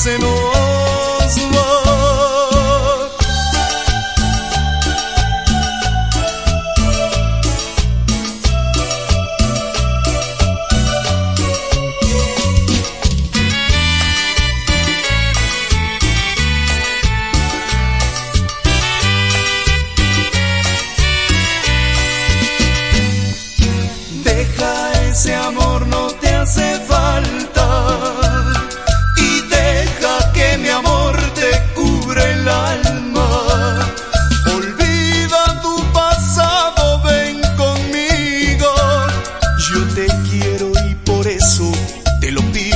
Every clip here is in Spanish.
se nos va. Ese amor no te hace falta y deja que mi amor te cubra el alma. Olvida tu pasado, ven conmigo. Yo te quiero y por eso te lo pido.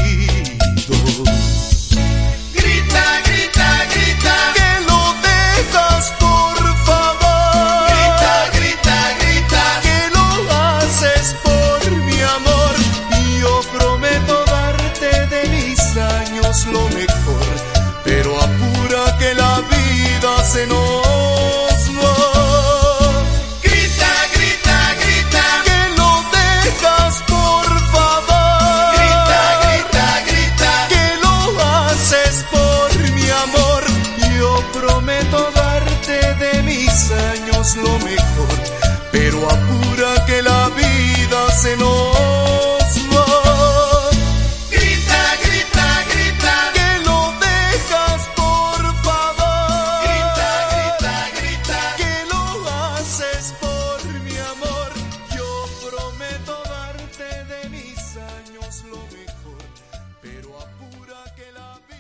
Grita, grita, grita, que lo dejas por favor. Grita, grita, grita, que lo haces por mi amor. Yo prometo darte de mis años lo mejor, pero apura que la vida se nos va. Grita, grita, grita, que lo dejas por favor. Grita, grita, grita, que lo haces por mi amor. Yo prometo darte de mis años lo mejor, pero apura que la vida se nos va. Grita, grita, grita, que lo dejas por favor. Grita, grita, grita, que lo haces por mi amor. Yo prometo darte de mis años lo mejor, pero apura que la vida